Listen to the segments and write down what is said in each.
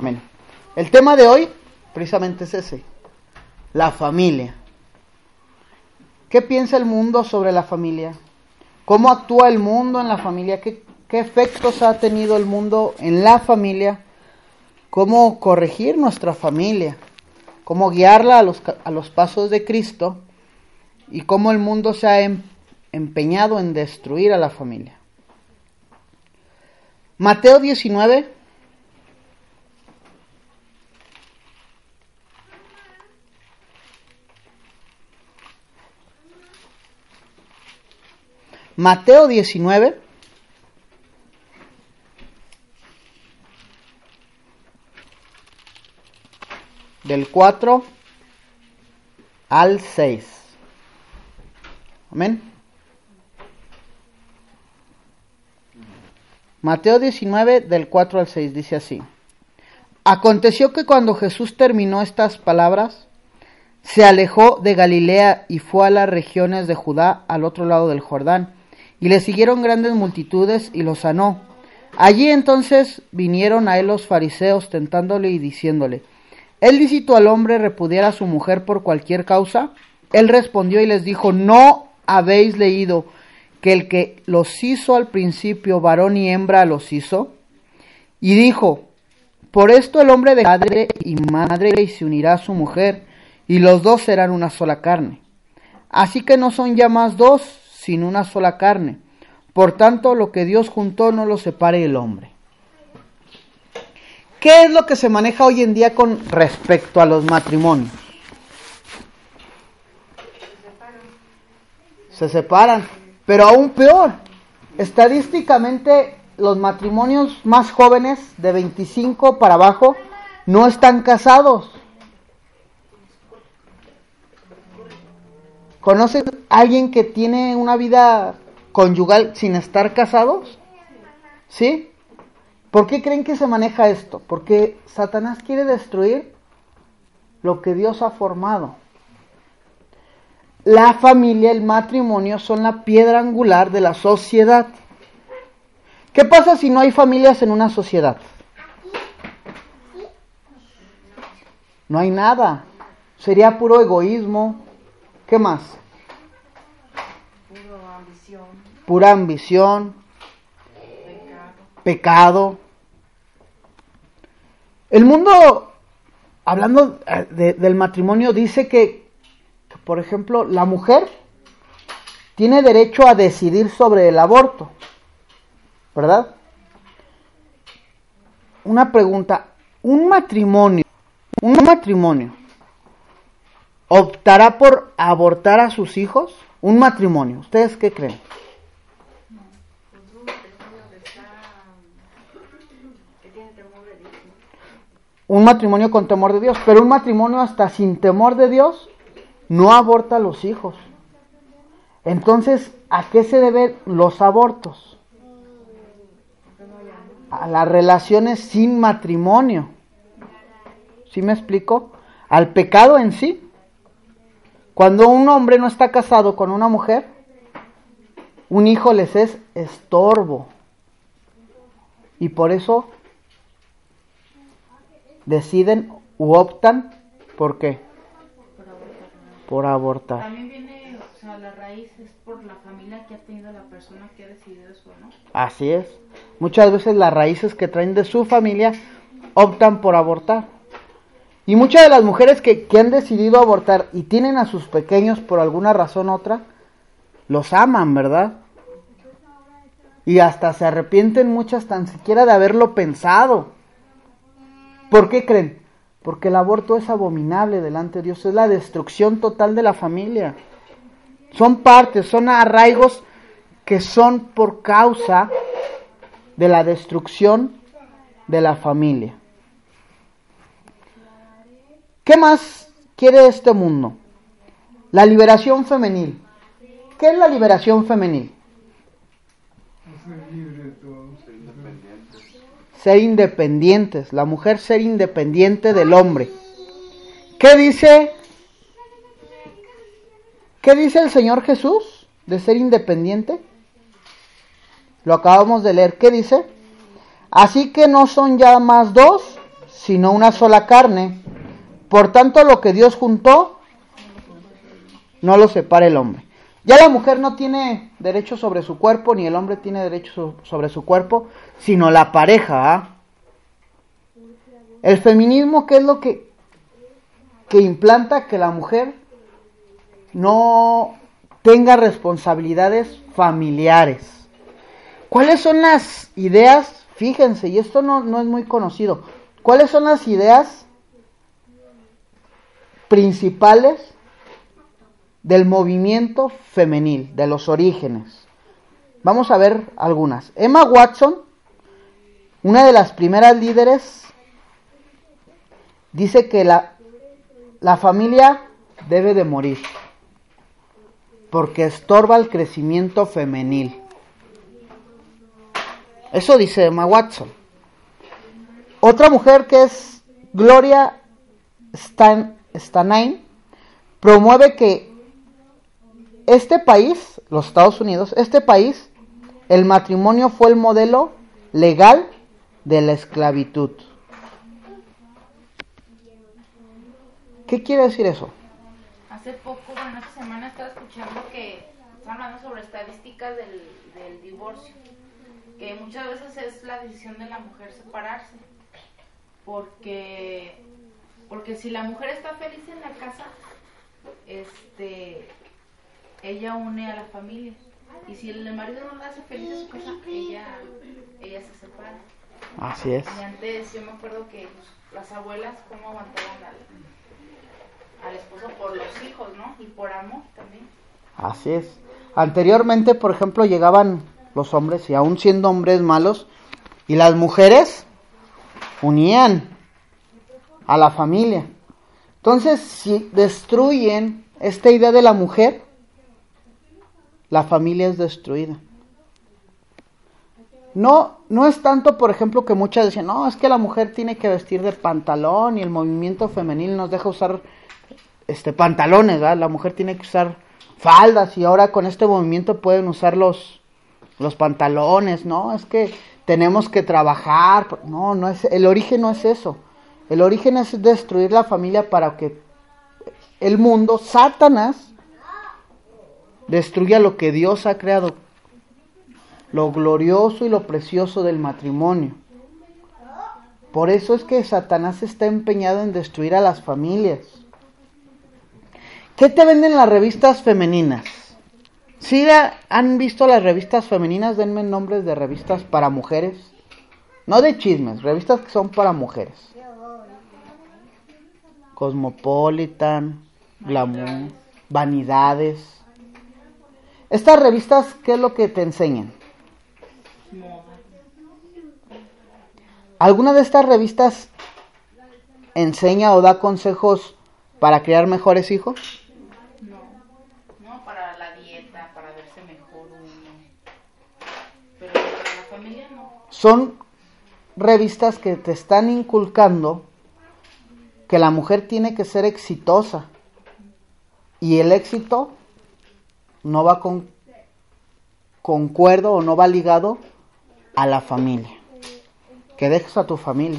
Amén. El tema de hoy precisamente es ese, la familia. ¿Qué piensa el mundo sobre la familia? ¿Cómo actúa el mundo en la familia? ¿Qué efectos ha tenido el mundo en la familia? ¿Cómo corregir nuestra familia? ¿Cómo guiarla a los pasos de Cristo? Y cómo el mundo se ha empeñado en destruir a la familia. Mateo 19. Mateo 19. Del 4 al 6. Amén. Mateo 19 del 4 al 6 dice así. Aconteció que cuando Jesús terminó estas palabras, se alejó de Galilea y fue a las regiones de Judá al otro lado del Jordán, y le siguieron grandes multitudes y lo sanó. Allí entonces vinieron a él los fariseos tentándole y diciéndole, ¿es lícito al hombre repudiar a su mujer por cualquier causa? Él respondió y les dijo, ¿no habéis leído que el que los hizo al principio, varón y hembra los hizo? Y dijo, por esto el hombre dejará padre y madre y se unirá a su mujer, y los dos serán una sola carne. Así que no son ya más dos, sino una sola carne. Por tanto, lo que Dios juntó no lo separe el hombre. ¿Qué es lo que se maneja hoy en día con respecto a los matrimonios? Se separan, pero aún peor, estadísticamente los matrimonios más jóvenes de 25 para abajo no están casados. ¿Conocen a alguien que tiene una vida conyugal sin estar casados? ¿Sí? ¿Por qué creen que se maneja esto? Porque Satanás quiere destruir lo que Dios ha formado. La familia, el matrimonio son la piedra angular de la sociedad. ¿Qué pasa si no hay familias en una sociedad? No hay nada. Sería puro egoísmo. ¿Qué más? Pura ambición. Pecado. El mundo, hablando del matrimonio, dice que, por ejemplo, la mujer tiene derecho a decidir sobre el aborto, ¿verdad? Una pregunta, ¿un matrimonio optará por abortar a sus hijos? Un matrimonio, ¿ustedes qué creen? Un matrimonio con temor de Dios, pero un matrimonio hasta sin temor de Dios no aborta a los hijos. Entonces, ¿a qué se deben los abortos? A las relaciones sin matrimonio. ¿Sí me explico? Al pecado en sí. Cuando un hombre no está casado con una mujer, un hijo les es estorbo. Y por eso deciden u optan, ¿por qué? Por abortar. También viene, o sea, la raíz es por la familia que ha tenido la persona que ha decidido eso, ¿no? Así es. Muchas veces las raíces que traen de su familia optan por abortar. Y muchas de las mujeres que han decidido abortar y tienen a sus pequeños por alguna razón u otra, los aman, ¿verdad? Y hasta se arrepienten muchas tan siquiera de haberlo pensado. ¿Por qué creen? Porque el aborto es abominable delante de Dios, es la destrucción total de la familia. Son partes, son arraigos que son por causa de la destrucción de la familia. ¿Qué más quiere este mundo? La liberación femenil. ¿Qué es la liberación femenil? Ser independientes, la mujer ser independiente del hombre. ¿Qué dice el Señor Jesús de ser independiente? Lo acabamos de leer. ¿Qué dice? Así que no son ya más dos, sino una sola carne. Por tanto, lo que Dios juntó, no lo separa el hombre. Ya la mujer no tiene derecho sobre su cuerpo, ni el hombre tiene derecho sobre su cuerpo, sino la pareja. ¿Ah? El feminismo, ¿qué es lo que implanta? Que la mujer no tenga responsabilidades familiares. ¿Cuáles son las ideas? Fíjense, y esto no es muy conocido. ¿Cuáles son las ideas principales del movimiento femenil, de los orígenes? Vamos a ver algunas. Emma Watson, una de las primeras líderes, dice que la familia debe de morir porque estorba el crecimiento femenil. Eso dice Emma Watson. Otra mujer, que es Gloria Steinem, promueve que este país, los Estados Unidos, el matrimonio fue el modelo legal de la esclavitud. ¿Qué quiere decir eso? Hace poco, bueno, esta semana estaba escuchando que están hablando sobre estadísticas del divorcio, que muchas veces es la decisión de la mujer separarse, porque si la mujer está feliz en la casa, ella une a la familia, y si el marido no la hace feliz en su casa, ella se separa. Así es. Y antes yo me acuerdo que las abuelas cómo aguantaban al esposo por los hijos, ¿no? Y por amor también. Así es. Anteriormente, por ejemplo, llegaban los hombres, y aún siendo hombres malos, y las mujeres unían a la familia. Entonces, si destruyen esta idea de la mujer, la familia es destruida. No es tanto, por ejemplo, que muchas dicen, no, es que la mujer tiene que vestir de pantalón y el movimiento femenil nos deja usar pantalones, ¿verdad? La mujer tiene que usar faldas y ahora con este movimiento pueden usar los pantalones, ¿no? Es que tenemos que trabajar. No es, el origen no es eso. El origen es destruir la familia para que el mundo, Satanás, destruya lo que Dios ha creado, lo glorioso y lo precioso del matrimonio. Por eso es que Satanás está empeñado en destruir a las familias. ¿Qué te venden las revistas femeninas? ¿Sí han visto las revistas femeninas? Denme nombres de revistas para mujeres. No de chismes, revistas que son para mujeres. Cosmopolitan, Glamour, Vanidades. Estas revistas, ¿qué es lo que te enseñan? ¿Alguna de estas revistas enseña o da consejos para crear mejores hijos? No, para la dieta, para verse mejor uno. Pero para la familia no. Son revistas que te están inculcando que la mujer tiene que ser exitosa. Y el éxito no va concuerdo o no va ligado a la familia. Que dejes a tu familia.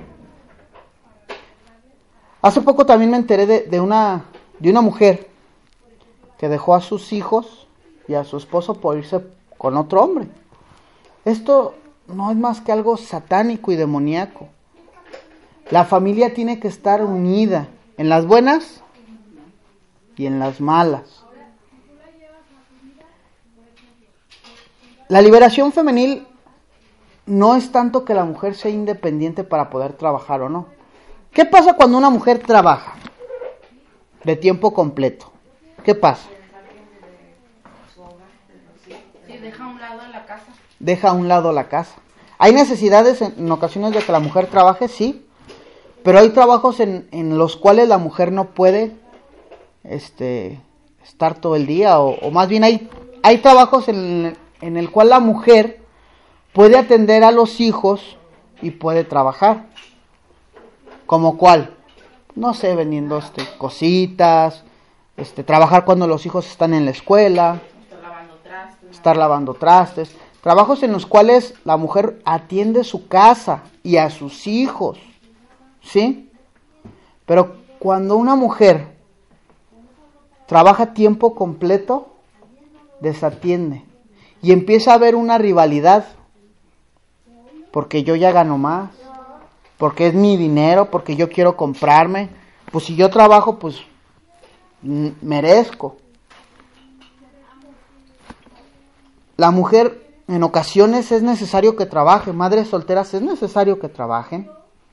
Hace poco también me enteré de una mujer que dejó a sus hijos y a su esposo por irse con otro hombre. Esto no es más que algo satánico y demoníaco. La familia tiene que estar unida en las buenas y en las malas. La liberación femenil no es tanto que la mujer sea independiente para poder trabajar o no. ¿Qué pasa cuando una mujer trabaja de tiempo completo? ¿Qué pasa? Sí, deja a un lado la casa. Deja a un lado la casa. Hay necesidades en ocasiones de que la mujer trabaje, sí, pero hay trabajos en los cuales la mujer no puede estar todo el día, o más bien hay trabajos en el cual la mujer puede atender a los hijos y puede trabajar. ¿Como cuál? No sé, vendiendo cositas, trabajar cuando los hijos están en la escuela, estar lavando trastes, trabajos en los cuales la mujer atiende su casa y a sus hijos. ¿sí? Pero cuando una mujer trabaja tiempo completo, desatiende. Y empieza a haber una rivalidad. Porque yo ya gano más. Porque es mi dinero, porque yo quiero comprarme. Pues si yo trabajo, pues merezco. La mujer en ocasiones es necesario que trabaje. Madres solteras es necesario que trabajen.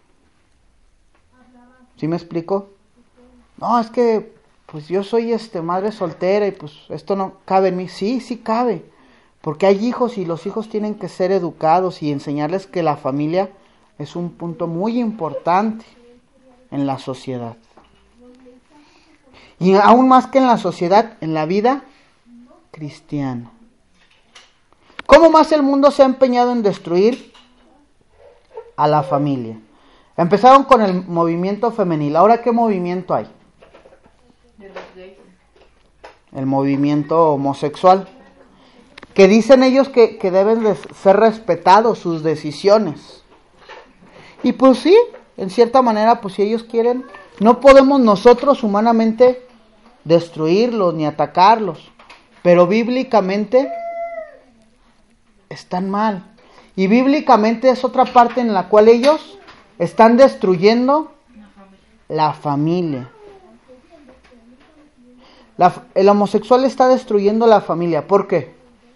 ¿Sí me explico? No, es que pues yo soy madre soltera y pues esto no cabe en mí. Sí, sí cabe. Porque hay hijos y los hijos tienen que ser educados y enseñarles que la familia es un punto muy importante en la sociedad. Y aún más que en la sociedad, en la vida cristiana. ¿Cómo más el mundo se ha empeñado en destruir a la familia? Empezaron con el movimiento femenil. ¿Ahora qué movimiento hay? El movimiento homosexual. Que dicen ellos que deben de ser respetados sus decisiones. Y pues sí, en cierta manera, pues si ellos quieren, no podemos nosotros humanamente destruirlos ni atacarlos. Pero bíblicamente están mal. Y bíblicamente es otra parte en la cual ellos están destruyendo la familia. El homosexual está destruyendo la familia. ¿Por qué?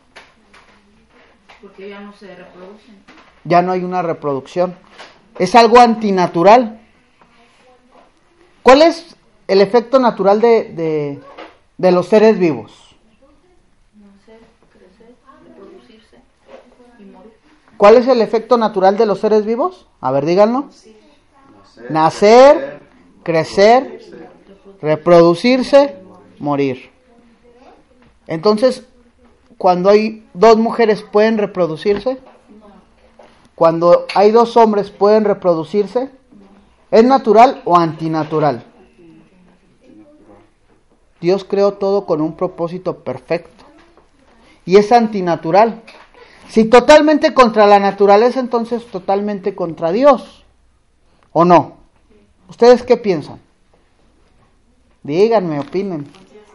Porque ya no se reproducen. Ya no hay una reproducción. Es algo antinatural. ¿Cuál es el efecto natural de los seres vivos? Nacer, crecer, reproducirse y morir. ¿Cuál es el efecto natural de los seres vivos? A ver, díganlo. Nacer, crecer, reproducirse, morir. Entonces, cuando hay dos mujeres, ¿pueden reproducirse? Cuando hay dos hombres, ¿pueden reproducirse? ¿Es natural o antinatural? Dios creó todo con un propósito perfecto. Y es antinatural. Si totalmente contra la naturaleza, entonces totalmente contra Dios. ¿O no? ¿Ustedes qué piensan? Díganme, opinen.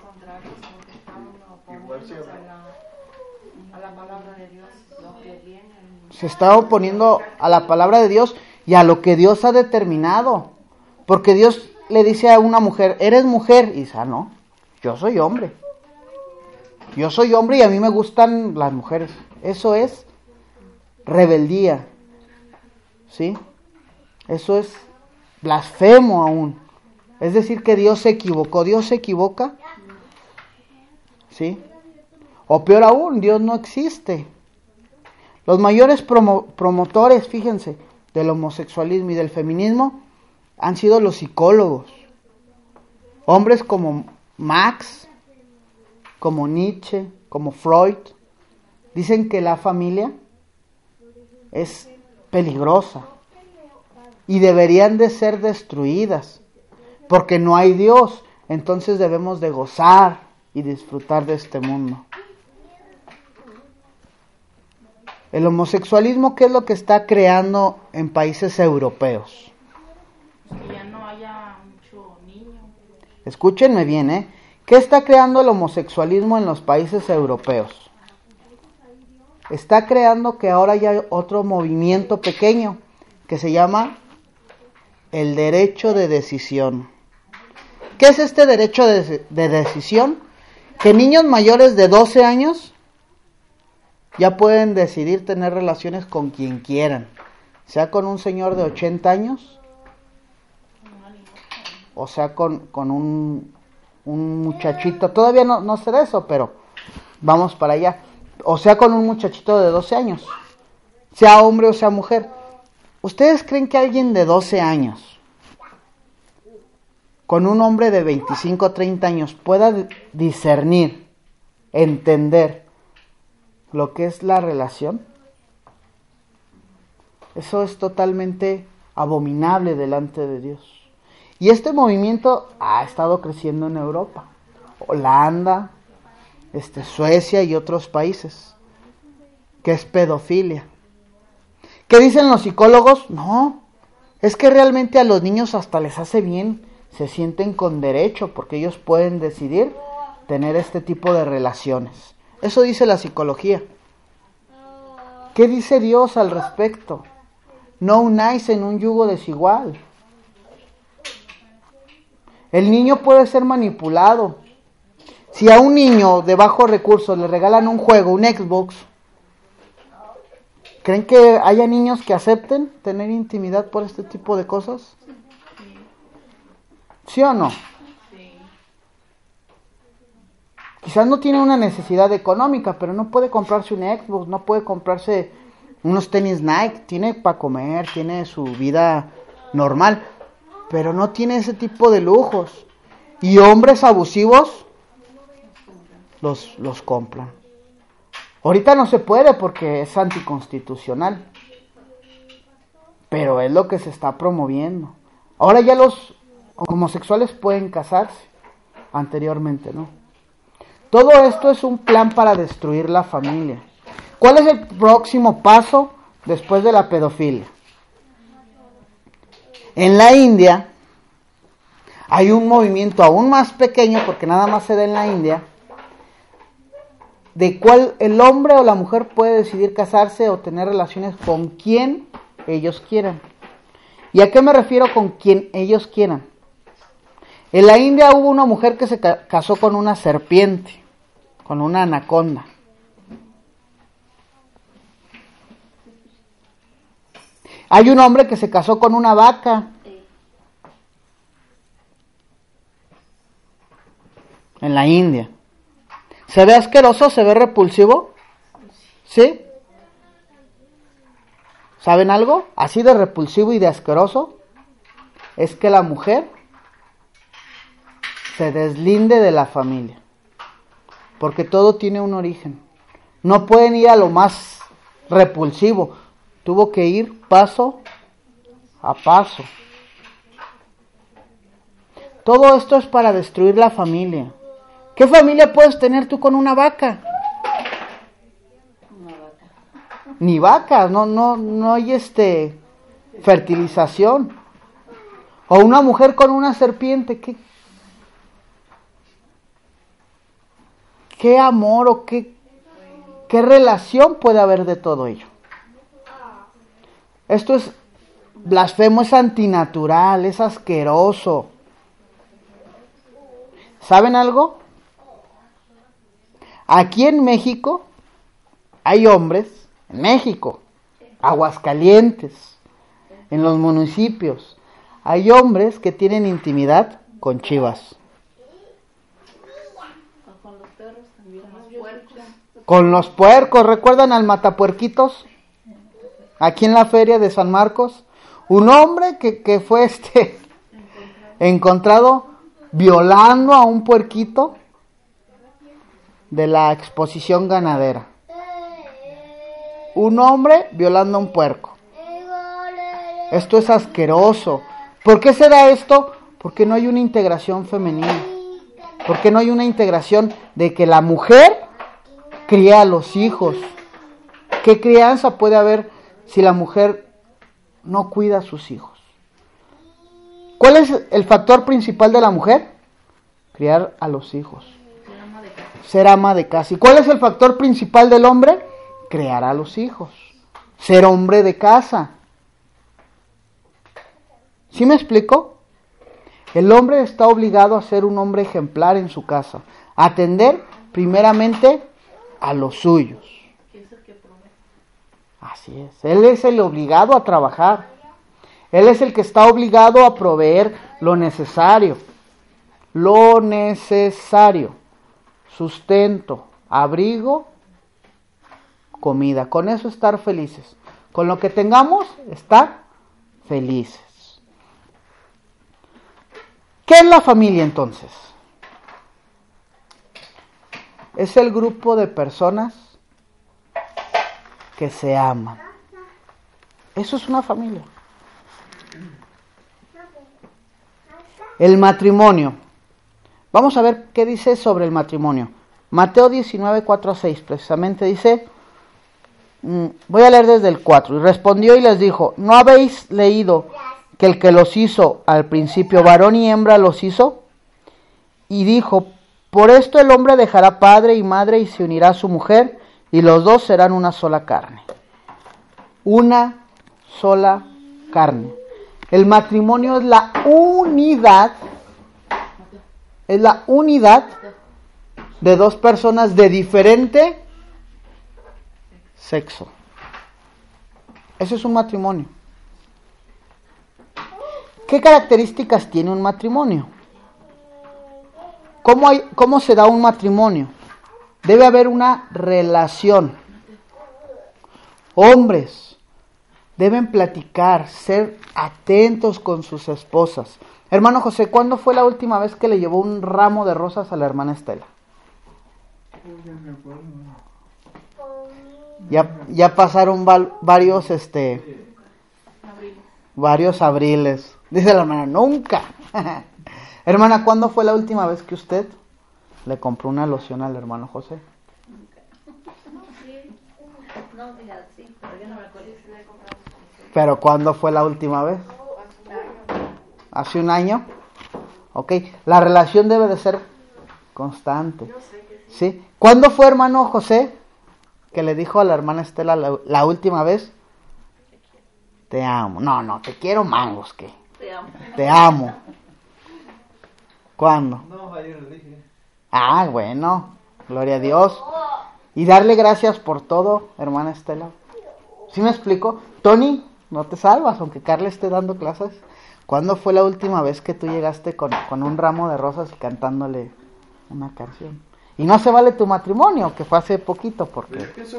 Se está oponiendo a la palabra de Dios y a lo que Dios ha determinado. Porque Dios le dice a una mujer, eres mujer. Y dice, no, yo soy hombre. Yo soy hombre y a mí me gustan las mujeres. Eso es rebeldía. ¿Sí? Eso es blasfemo aún. Es decir que Dios se equivocó. ¿Dios se equivoca? ¿Sí? O peor aún, Dios no existe. Los mayores promotores, fíjense, del homosexualismo y del feminismo han sido los psicólogos. Hombres como Marx, como Nietzsche, como Freud, dicen que la familia es peligrosa y deberían de ser destruidas porque no hay Dios. Entonces debemos de gozar y disfrutar de este mundo. El homosexualismo, ¿qué es lo que está creando en países europeos? Que ya no haya mucho niño. Escúchenme bien, ¿Qué está creando el homosexualismo en los países europeos? Está creando que ahora haya otro movimiento pequeño que se llama el derecho de decisión. ¿Qué es este derecho de decisión? Que niños mayores de 12 años ya pueden decidir tener relaciones con quien quieran, sea con un señor de 80 años, o sea con un muchachito, todavía no sé de eso, pero vamos para allá, o sea con un muchachito de 12 años, sea hombre o sea mujer. ¿Ustedes creen que alguien de 12 años con un hombre de 25 o 30 años pueda discernir, entender lo que es la relación? Eso es totalmente abominable delante de Dios. Y este movimiento ha estado creciendo en Europa, Holanda, Suecia y otros países, que es pedofilia. ¿Qué dicen los psicólogos? No, Es que realmente a los niños hasta les hace bien, se sienten con derecho porque ellos pueden decidir tener este tipo de relaciones. Eso dice la psicología. ¿Qué dice Dios al respecto? No unáis en un yugo desigual. El niño puede ser manipulado. Si a un niño de bajos recursos le regalan un juego, un Xbox, ¿creen que haya niños que acepten tener intimidad por este tipo de cosas? ¿Sí o no? Quizás no tiene una necesidad económica, pero no puede comprarse un Xbox, no puede comprarse unos tenis Nike, tiene para comer, tiene su vida normal, pero no tiene ese tipo de lujos. Y hombres abusivos los compran. Ahorita no se puede porque es anticonstitucional, pero es lo que se está promoviendo. Ahora ya los homosexuales pueden casarse, anteriormente no. Todo esto es un plan para destruir la familia. ¿Cuál es el próximo paso después de la pedofilia? En la India hay un movimiento aún más pequeño, porque nada más se da en la India, de cuál el hombre o la mujer puede decidir casarse o tener relaciones con quien ellos quieran. ¿Y a qué me refiero con quien ellos quieran? En la India hubo una mujer que se casó con una serpiente, con una anaconda. Hay un hombre que se casó con una vaca. En la India. ¿Se ve asqueroso? ¿Se ve repulsivo? ¿Sí? ¿Saben algo? Así de repulsivo y de asqueroso es que la mujer se deslinde de la familia. Porque todo tiene un origen. No pueden ir a lo más repulsivo. Tuvo que ir paso a paso. Todo esto es para destruir la familia. ¿Qué familia puedes tener tú con una vaca? Una vaca. Ni vacas, no hay fertilización. O una mujer con una serpiente, ¿qué amor o qué relación puede haber de todo ello? Esto es blasfemo, es antinatural, es asqueroso. ¿Saben algo? Aquí en México hay hombres, en México, Aguascalientes, en los municipios, hay hombres que tienen intimidad con chivas. Con los perros también, con los puercos. Con los puercos, ¿recuerdan al matapuerquitos? Aquí en la feria de San Marcos, un hombre que fue encontrado violando a un puerquito de la exposición ganadera. Un hombre violando a un puerco. Esto es asqueroso. ¿Por qué se da esto? Porque no hay una integración femenina. Porque no hay una integración de que la mujer cría a los hijos. ¿Qué crianza puede haber si la mujer no cuida a sus hijos? ¿Cuál es el factor principal de la mujer? Criar a los hijos. Ser ama de casa. ¿Y cuál es el factor principal del hombre? Criar a los hijos. Ser hombre de casa. ¿Sí me explico? El hombre está obligado a ser un hombre ejemplar en su casa. Atender primeramente a los suyos. Así es. Él es el obligado a trabajar. Él es el que está obligado a proveer lo necesario. Lo necesario. Sustento, abrigo, comida. Con eso estar felices. Con lo que tengamos, estar felices. ¿Qué es la familia entonces? Es el grupo de personas que se aman. Eso es una familia. El matrimonio. Vamos a ver qué dice sobre el matrimonio. Mateo 19, 4 a 6, precisamente dice, voy a leer desde el 4. Y respondió y les dijo, ¿no habéis leído que el que los hizo al principio, varón y hembra los hizo, y dijo, por esto el hombre dejará padre y madre y se unirá a su mujer, y los dos serán una sola carne. Una sola carne. El matrimonio es la unidad de dos personas de diferente sexo. Eso es un matrimonio. ¿Qué características tiene un matrimonio? ¿Cómo se da un matrimonio? Debe haber una relación. Hombres deben platicar, ser atentos con sus esposas. Hermano José, ¿cuándo fue la última vez que le llevó un ramo de rosas a la hermana Estela? Ya pasaron varios abriles. Dice la hermana, nunca. Hermana, ¿cuándo fue la última vez que usted le compró una loción al hermano José? ¿Pero cuándo fue la última vez? ¿Hace un año? Ok, la relación debe de ser constante. ¿Sí? ¿Cuándo fue, hermano José, que le dijo a la hermana Estela la última vez? Te amo. No, te quiero mangos, ¿qué? Te amo. ¿Cuándo? No, ayer le dije. Ah, bueno, gloria a Dios. Y darle gracias por todo, hermana Estela. ¿Sí me explico? Tony, no te salvas, aunque Carla esté dando clases. ¿Cuándo fue la última vez que tú llegaste con un ramo de rosas y cantándole una canción? Y no se vale tu matrimonio, que fue hace poquito, porque...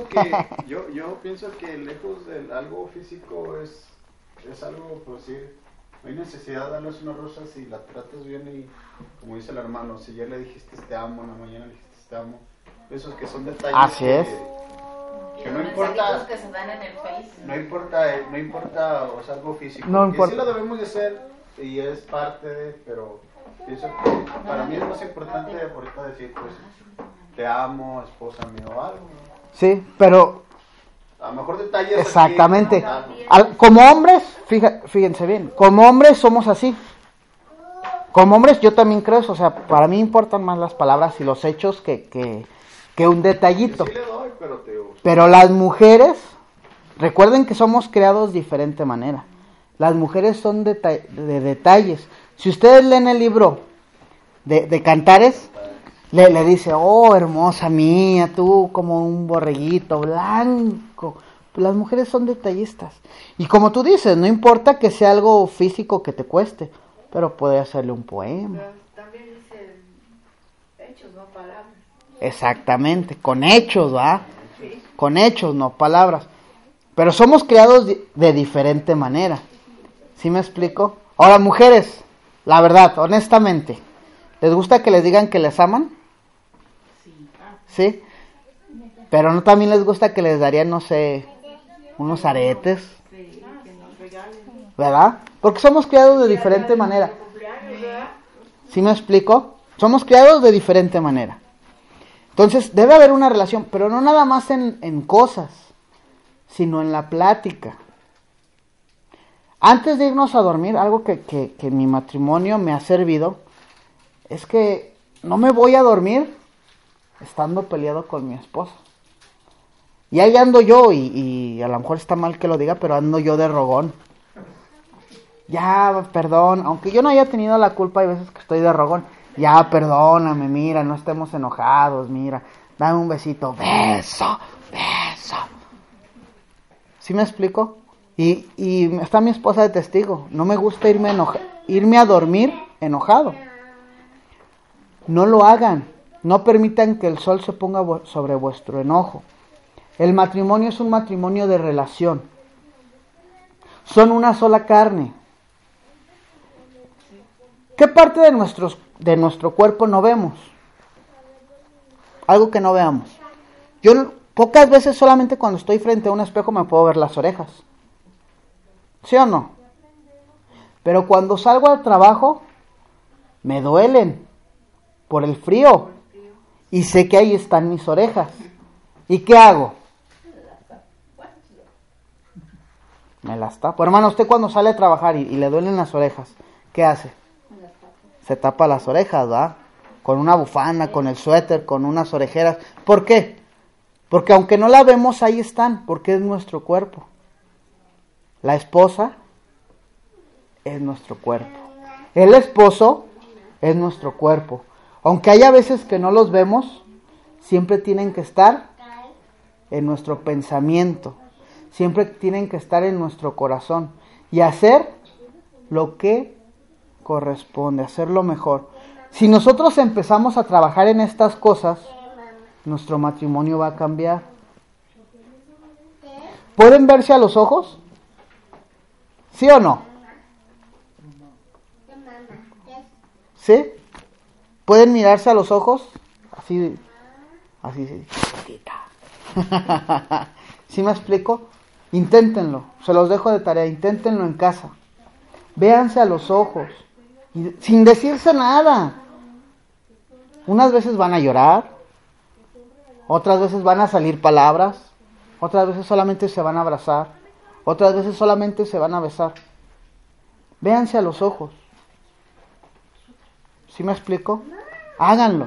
Yo pienso que lejos de algo físico es algo, pues sí, no hay necesidad de darles una rosa si la tratas bien y, como dice el hermano, si ya le dijiste te amo, en la mañana le dijiste te amo, esos que son detalles. Así es. Que no importa, que se dan en el Face. no importa, o sea, algo físico, No que importa. sí lo debemos de hacer y es parte de, pero pienso que para mí es más importante ahorita decir, pues, te amo, esposa mía o algo. Sí, pero... A lo mejor detalles. Exactamente. Aquí, Como hombres, fíjense bien, como hombres somos así. Como hombres yo también creo eso, o sea, para mí importan más las palabras y los hechos que un detallito. sí le doy, pero te digo, Pero las mujeres, recuerden que somos creados de diferente manera. Las mujeres son de detalles. Si ustedes leen el libro de Cantares, le dice, oh, hermosa mía, tú como un borreguito blanco. Las mujeres son detallistas. Y como tú dices, no importa que sea algo físico que te cueste, pero puede hacerle un poema. Pero también dice hechos, no palabras. Exactamente, con hechos, ¿va? Sí. Con hechos, no palabras. Pero somos creados de diferente manera. ¿Sí me explico? Ahora, mujeres, la verdad, honestamente, ¿les gusta que les digan que les aman? ¿Sí? Pero no también les gusta que les darían, no sé, unos aretes, ¿verdad? Porque somos criados de diferente manera. ¿Sí me explico? Somos criados de diferente manera. Entonces, debe haber una relación, pero no nada más en cosas, sino en la plática. Antes de irnos a dormir, algo que mi matrimonio me ha servido, es que no me voy a dormir estando peleado con mi esposa. Y ahí ando yo, y a lo mejor está mal que lo diga, pero ando yo de rogón. Ya, perdón, aunque yo no haya tenido la culpa, hay veces que estoy de rogón. Ya, perdóname, mira, no estemos enojados, mira, dame un besito, beso. ¿Sí me explico? Y está mi esposa de testigo. No me gusta irme a dormir enojado. No lo hagan. No permitan que el sol se ponga sobre vuestro enojo. El matrimonio es un matrimonio de relación. Son una sola carne. ¿Qué parte de nuestro cuerpo no vemos? Algo que no veamos. Yo pocas veces, solamente cuando estoy frente a un espejo, me puedo ver las orejas. ¿Sí o no? Pero cuando salgo al trabajo, me duelen por el frío. Y sé que ahí están mis orejas. ¿Y qué hago? Me las tapo. Hermano, usted cuando sale a trabajar y le duelen las orejas, ¿qué hace? Se tapa las orejas, ¿va? Con una bufanda, con el suéter, con unas orejeras. ¿Por qué? Porque aunque no la vemos, ahí están, porque es nuestro cuerpo. La esposa es nuestro cuerpo. El esposo es nuestro cuerpo. Aunque haya veces que no los vemos, siempre tienen que estar en nuestro pensamiento. Siempre tienen que estar en nuestro corazón. Y hacer lo que corresponde, hacerlo mejor. Si nosotros empezamos a trabajar en estas cosas, nuestro matrimonio va a cambiar. ¿Pueden verse a los ojos? ¿Sí o no? ¿Sí? ¿Pueden mirarse a los ojos? Así. ¿Sí me explico? Inténtenlo, se los dejo de tarea, inténtenlo en casa. Véanse a los ojos, sin decirse nada. Unas veces van a llorar, otras veces van a salir palabras, otras veces solamente se van a abrazar, otras veces solamente se van a besar. Véanse a los ojos. ¿Sí me explico? Háganlo.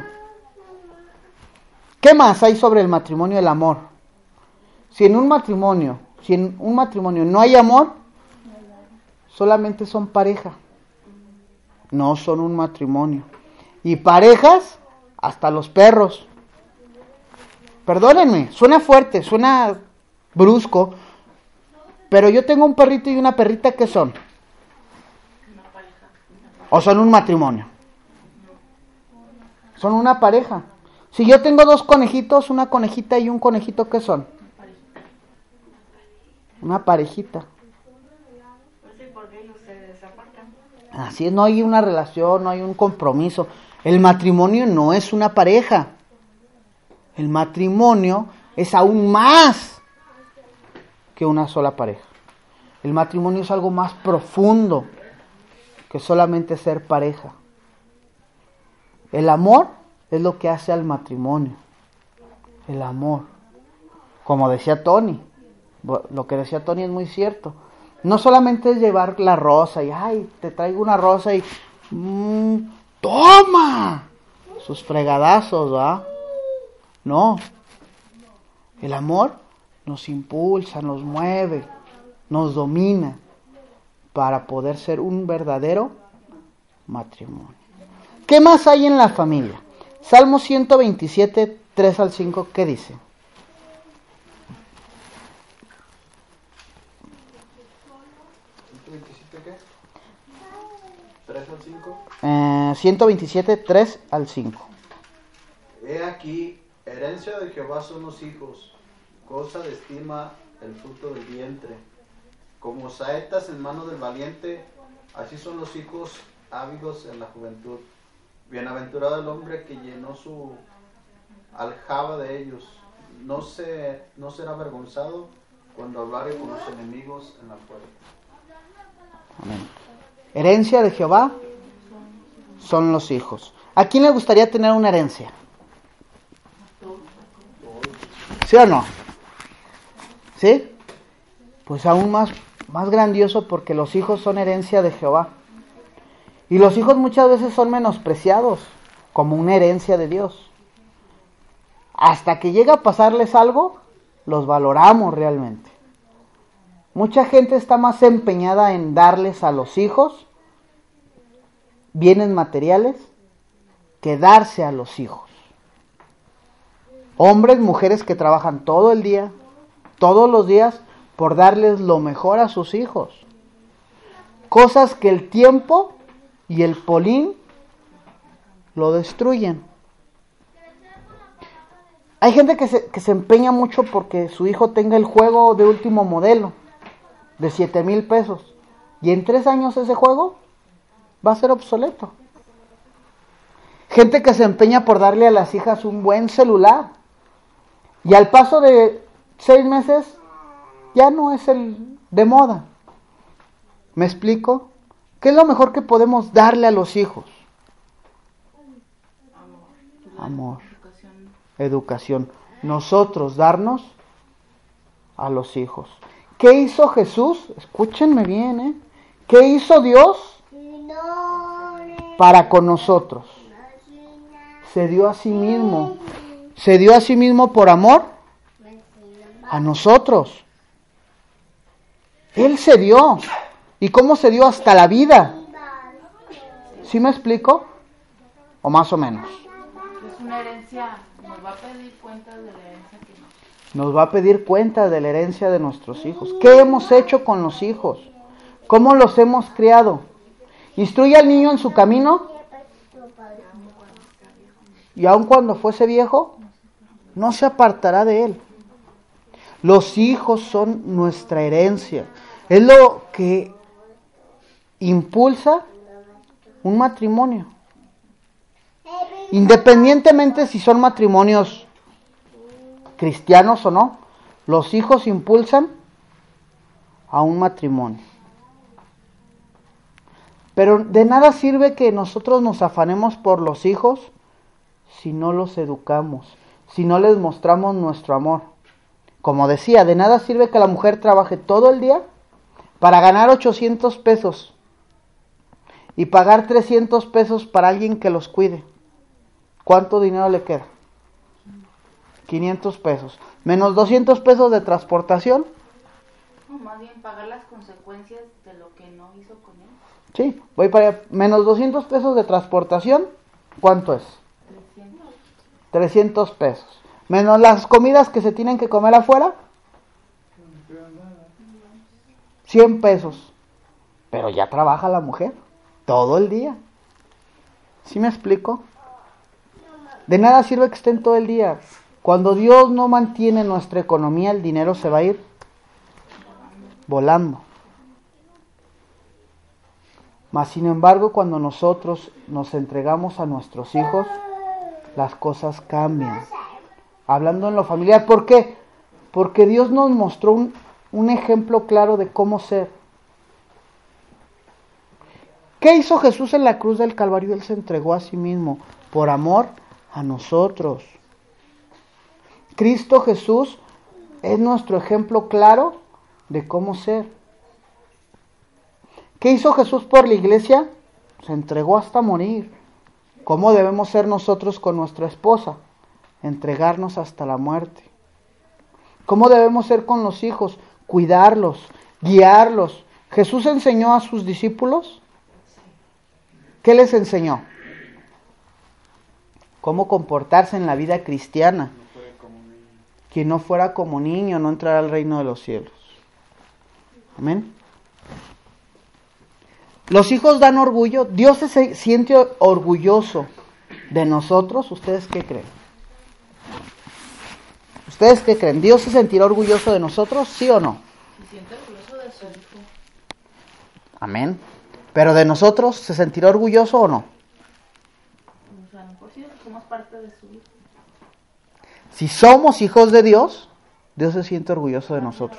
¿Qué más hay sobre el matrimonio y el amor? Si en un matrimonio no hay amor, solamente son pareja. No son un matrimonio. Y parejas, hasta los perros. Perdónenme, suena fuerte, suena brusco, pero yo tengo un perrito y una perrita, ¿qué son? ¿O son un matrimonio? Son una pareja. Si yo tengo dos conejitos, una conejita y un conejito, ¿qué son? Una parejita. Así es, no hay una relación, no hay un compromiso. El matrimonio no es una pareja. El matrimonio es aún más que una sola pareja. El matrimonio es algo más profundo que solamente ser pareja. El amor es lo que hace al matrimonio. El amor. Como decía Tony, lo que decía Tony es muy cierto. No solamente es llevar la rosa y, ay, te traigo una rosa y, ¡toma! Sus fregadazos, ¿va? No. El amor nos impulsa, nos mueve, nos domina para poder ser un verdadero matrimonio. ¿Qué más hay en la familia? Salmo 127, 3 al 5, ¿qué dice? ¿Qué? ¿3 al 5? 127, 3 al 5. He aquí, herencia de Jehová son los hijos, cosa de estima el fruto del vientre. Como saetas en mano del valiente, así son los hijos ávidos en la juventud. Bienaventurado el hombre que llenó su aljaba de ellos. No será avergonzado cuando hablare con los enemigos en la puerta. Amén. Herencia de Jehová son los hijos. ¿A quién le gustaría tener una herencia? ¿Sí o no? ¿Sí? Pues aún más grandioso, porque los hijos son herencia de Jehová. Y los hijos muchas veces son menospreciados como una herencia de Dios. Hasta que llega a pasarles algo, los valoramos realmente. Mucha gente está más empeñada en darles a los hijos bienes materiales que darse a los hijos. Hombres, mujeres que trabajan todo el día, todos los días, por darles lo mejor a sus hijos. Cosas que el tiempo y el polín lo destruyen. Hay gente que se empeña mucho porque su hijo tenga el juego de último modelo, de 7,000 pesos. Y en 3 años ese juego va a ser obsoleto. Gente que se empeña por darle a las hijas un buen celular. Y al paso de 6 meses ya no es el de moda. ¿Me explico? ¿Qué es lo mejor que podemos darle a los hijos? Amor. Educación. Nosotros darnos a los hijos. ¿Qué hizo Jesús? Escúchenme bien, ¿eh? ¿Qué hizo Dios para con nosotros? Se dio a sí mismo. Se dio a sí mismo por amor a nosotros. Él se dio. ¿Y cómo se dio? Hasta la vida. ¿Sí me explico? O más o menos. Es una herencia, nos va a pedir cuenta de la herencia que Nos va a pedir cuenta de la herencia de nuestros hijos. ¿Qué hemos hecho con los hijos? ¿Cómo los hemos criado? Instruye al niño en su camino. Y aun cuando fuese viejo, no se apartará de él. Los hijos son nuestra herencia. Es lo que impulsa un matrimonio. Independientemente si son matrimonios cristianos o no, los hijos impulsan a un matrimonio. Pero de nada sirve que nosotros nos afanemos por los hijos si no los educamos, si no les mostramos nuestro amor. Como decía, de nada sirve que la mujer trabaje todo el día para ganar 800 pesos y pagar 300 pesos para alguien que los cuide. ¿Cuánto dinero le queda? 500 pesos. Menos 200 pesos de transportación. no, más bien pagar las consecuencias de lo que no hizo con él. Sí, voy para allá. Menos 200 pesos de transportación. ¿Cuánto es? 300 pesos. Menos las comidas que se tienen que comer afuera. 100 pesos. Pero ya trabaja la mujer todo el día. ¿Sí me explico? De nada sirve que estén todo el día. Cuando Dios no mantiene nuestra economía, el dinero se va a ir volando. Mas sin embargo, cuando nosotros nos entregamos a nuestros hijos, las cosas cambian. Hablando en lo familiar, ¿por qué? Porque Dios nos mostró un ejemplo claro de cómo ser. ¿Qué hizo Jesús en la cruz del Calvario? Él se entregó a sí mismo por amor a nosotros. Cristo Jesús es nuestro ejemplo claro de cómo ser. ¿Qué hizo Jesús por la iglesia? Se entregó hasta morir. ¿Cómo debemos ser nosotros con nuestra esposa? Entregarnos hasta la muerte. ¿Cómo debemos ser con los hijos? Cuidarlos, guiarlos. ¿Jesús enseñó a sus discípulos? ¿Qué les enseñó? Cómo comportarse en la vida cristiana. Quien no fuera como niño no entrará al reino de los cielos. Amén. Los hijos dan orgullo. Dios se siente orgulloso de nosotros. ¿Ustedes qué creen? ¿Ustedes qué creen? ¿Dios se sentirá orgulloso de nosotros? ¿Sí o no? Se siente orgulloso de su hijo. Amén. ¿Pero de nosotros se sentirá orgulloso o no? O sea, por si somos parte de su hijo. Si somos hijos de Dios, Dios se siente orgulloso de nosotros.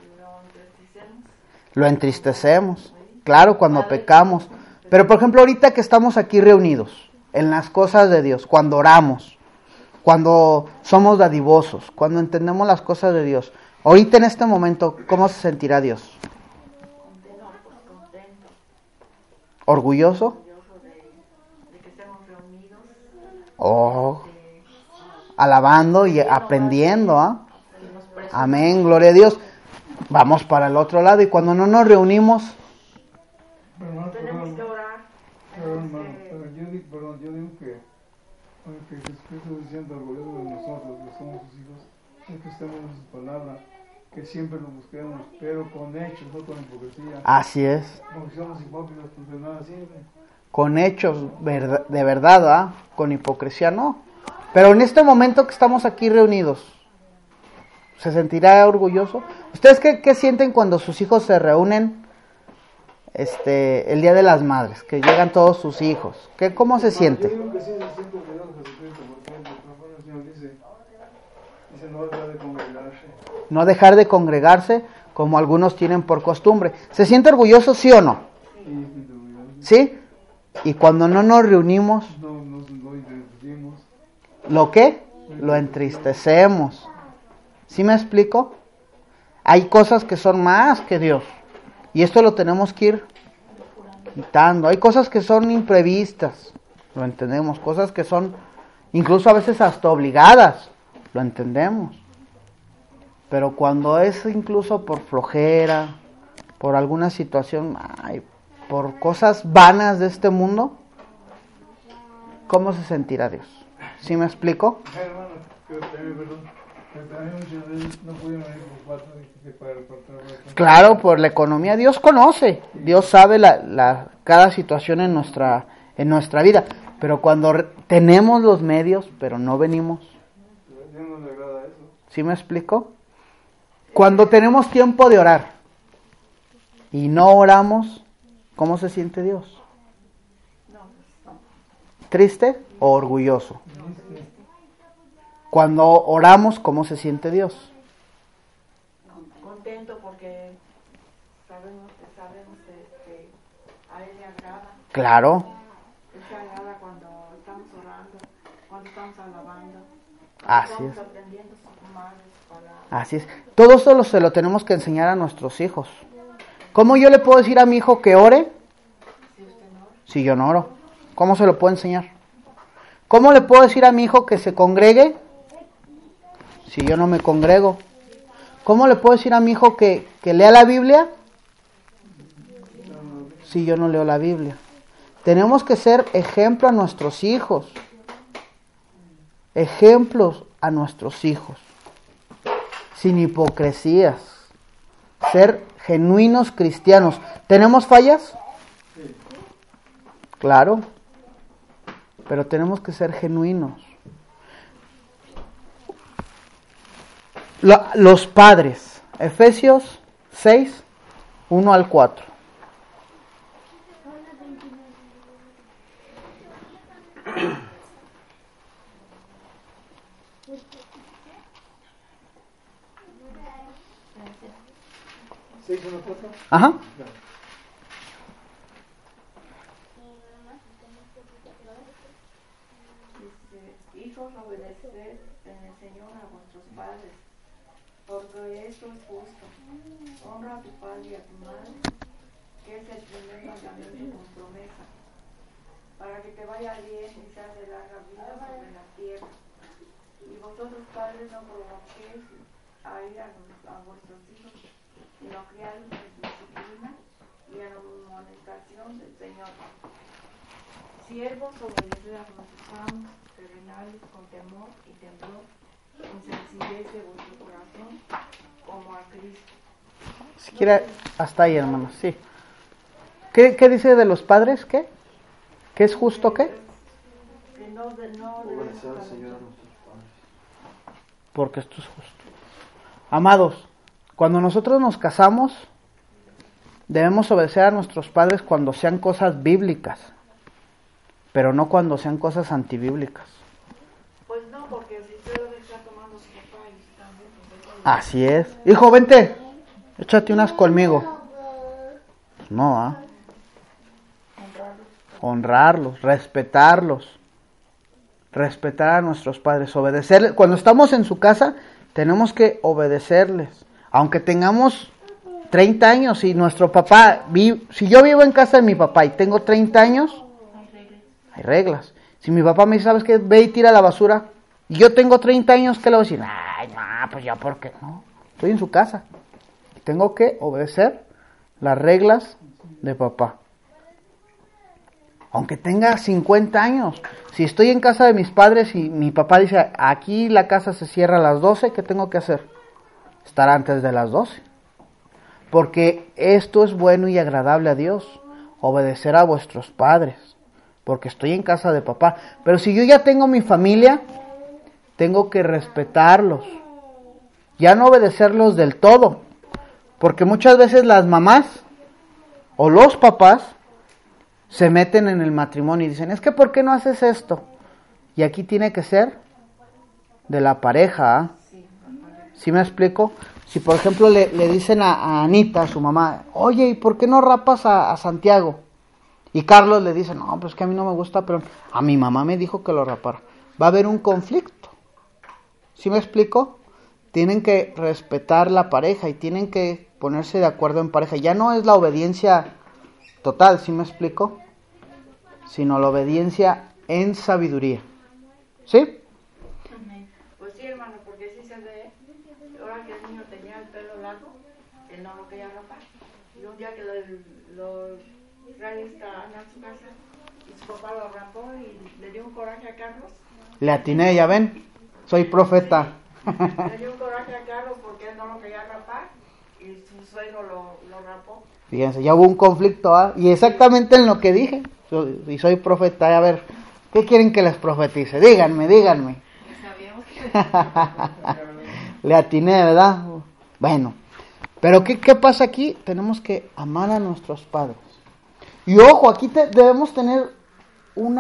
Lo entristecemos. Claro, cuando pecamos. Pero por ejemplo, ahorita que estamos aquí reunidos en las cosas de Dios, cuando oramos, cuando somos dadivosos, cuando entendemos las cosas de Dios, ahorita en este momento, ¿cómo se sentirá Dios? ¿Orgulloso? De que estemos reunidos. Oh, alabando y aprendiendo, ¿ah? Amén, gloria a Dios. Vamos para el otro lado y cuando no nos reunimos, Tenemos que orar. Yo digo que Jesucristo se siente orgulloso de nosotros, que somos sus hijos, es que estemos en su palabra, que siempre lo busquemos, pero con hechos, no con hipocresía. así es, Porque somos hipócritas, pues de nada sirve. con hechos de verdad, ¿ah? Con hipocresía no. Pero en este momento que estamos aquí reunidos, ¿se sentirá orgulloso? ¿Ustedes qué sienten cuando sus hijos se reúnen el Día de las Madres? Que llegan todos sus hijos. ¿Cómo se Yo siente? digo que sí se siente orgulloso de Jesucristo, porque el Señor dice no dejar de congregarse. No dejar de congregarse como algunos tienen por costumbre. ¿Se siente orgulloso, sí o no? ¿Sí? Y cuando no nos reunimos, No entristecimos. ¿lo qué? Lo entristecemos. ¿Sí me explico? Hay cosas que son más que Dios. Y esto lo tenemos que ir quitando. Hay cosas que son imprevistas, lo entendemos. Cosas que son incluso a veces hasta obligadas, lo entendemos. Pero cuando es incluso por flojera, por alguna situación, por cosas vanas de este mundo, ¿cómo se sentirá Dios? ¿Sí me explico? Hermano, creo que también, perdón, que también muchas veces no pudieron ir por falta de para repartir. Claro, por la economía. Dios conoce, Dios sabe cada situación en nuestra vida. Pero cuando tenemos los medios, pero no venimos. A Dios no le agrada eso. ¿Sí me explico? Cuando tenemos tiempo de orar y no oramos, ¿cómo se siente Dios? ¿Triste o orgulloso? Cuando oramos, ¿cómo se siente Dios? Contento porque sabemos que a Él le agrada. Claro, Él se agrada cuando estamos orando, cuando estamos alabando, así estamos es. aprendiendo sus madres, palabras. Así es. Todo esto se lo tenemos que enseñar a nuestros hijos. ¿Cómo yo le puedo decir a mi hijo que ore si yo no oro? ¿Cómo se lo puedo enseñar? ¿Cómo le puedo decir a mi hijo que se congregue si yo no me congrego? ¿Cómo le puedo decir a mi hijo que lea la Biblia si yo no leo la Biblia? Tenemos que ser ejemplo a nuestros hijos. Ejemplos a nuestros hijos. Sin hipocresías. Ser genuinos cristianos. ¿Tenemos fallas? Claro. Pero tenemos que ser genuinos. Los padres. Efesios 6, 1 al 4. ¿Se hizo una foto? Ajá. Dice, hijos, obedeced en el Señor a vuestros padres, porque esto es justo. Honra a tu padre y a tu madre, que es el primer mandamiento con promesa, para que te vaya bien y seas de larga vida sobre la tierra. Y vosotros, padres, no provoquéis a ir a vuestros hijos, sino criarlos en disciplina y en amonestación del Señor. Siervos, obedeced a vuestros amos terrenales con temor y temblor, con sencillez de vuestro corazón, como a Cristo. Si quiere, hasta ahí, hermanos, sí. ¿Qué dice de los padres? ¿Qué? ¿Qué es justo qué? Que no Obedecer al Señor a debemos nuestros padres. Porque esto es justo. Amados, cuando nosotros nos casamos, debemos obedecer a nuestros padres cuando sean cosas bíblicas, pero no cuando sean cosas antibíblicas. Pues no, porque si usted lo está tomando su papá y también, pues eso Así es. Hijo, vente, échate unas conmigo. Pues no, honrarlos, respetarlos. Respetar a nuestros padres, obedecerles. Cuando estamos en su casa, tenemos que obedecerles. Aunque tengamos 30 años y nuestro papá, si yo vivo en casa de mi papá y tengo 30 años, hay reglas. Si mi papá me dice, ¿sabes qué? Ve y tira la basura. Y yo tengo 30 años, ¿qué le voy a decir? Ay, no, pues ya, ¿por qué? No, estoy en su casa. Y tengo que obedecer las reglas de papá. Aunque tenga 50 años. Si estoy en casa de mis padres y mi papá dice, aquí la casa se cierra a las 12, ¿qué tengo que hacer? Estar antes de las 12. Porque esto es bueno y agradable a Dios. Obedecer a vuestros padres. Porque estoy en casa de papá. Pero si yo ya tengo mi familia, tengo que respetarlos. Ya no obedecerlos del todo. Porque muchas veces las mamás o los papás se meten en el matrimonio y dicen, es que ¿por qué no haces esto? Y aquí tiene que ser de la pareja. ¿Sí me explico? Si por ejemplo le dicen a Anita, a su mamá, oye, ¿y por qué no rapas a Santiago? Y Carlos le dice, no, pues que a mí no me gusta, pero a mi mamá me dijo que lo rapara. Va a haber un conflicto. ¿Sí me explico? tienen que respetar la pareja y tienen que ponerse de acuerdo en pareja. Ya no es la obediencia total, ¿sí me explico? Sino la obediencia en sabiduría. ¿Sí? Pues sí, hermano, porque sí se ve, ahora que el niño tenía el pelo largo, él no lo quería rapar. Y un día que los reyes estaban en su casa, y su papá lo rapó y le dio un coraje a Carlos. Le atiné, ya ven, soy profeta. Le dio un coraje a Carlos porque él no lo quería rapar y su suegro lo rapó. Fíjense, ya hubo un conflicto, ¿ah? Y exactamente en lo que dije, y soy profeta. A ver, ¿qué quieren que les profetice? Díganme. Sabíamos que... Le atiné, ¿verdad? Bueno, pero ¿qué pasa aquí? Tenemos que amar a nuestros padres. Y ojo, aquí debemos tener un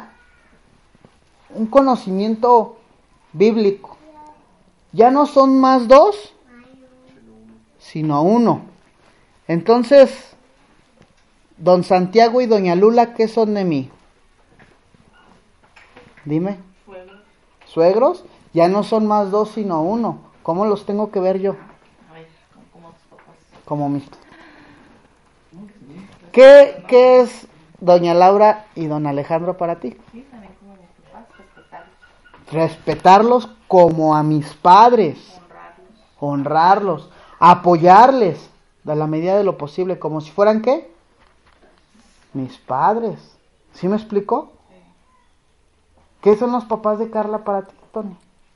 conocimiento bíblico. Ya no son más dos, sino uno. Entonces, don Santiago y doña Lula, ¿qué son de mí? Dime. ¿Suegros? Ya no son más dos, sino uno. ¿Cómo los tengo que ver yo? A ver, como tus papás. Como mis... ¿Qué es doña Laura y don Alejandro para ti? Sí, también como tus papás, respetarlos. Respetarlos como a mis padres. Honrarlos. Apoyarles a la medida de lo posible, como si fueran ¿qué? Mis padres. ¿Sí me explicó? Sí. ¿Qué son los papás de Carla para ti, Tony?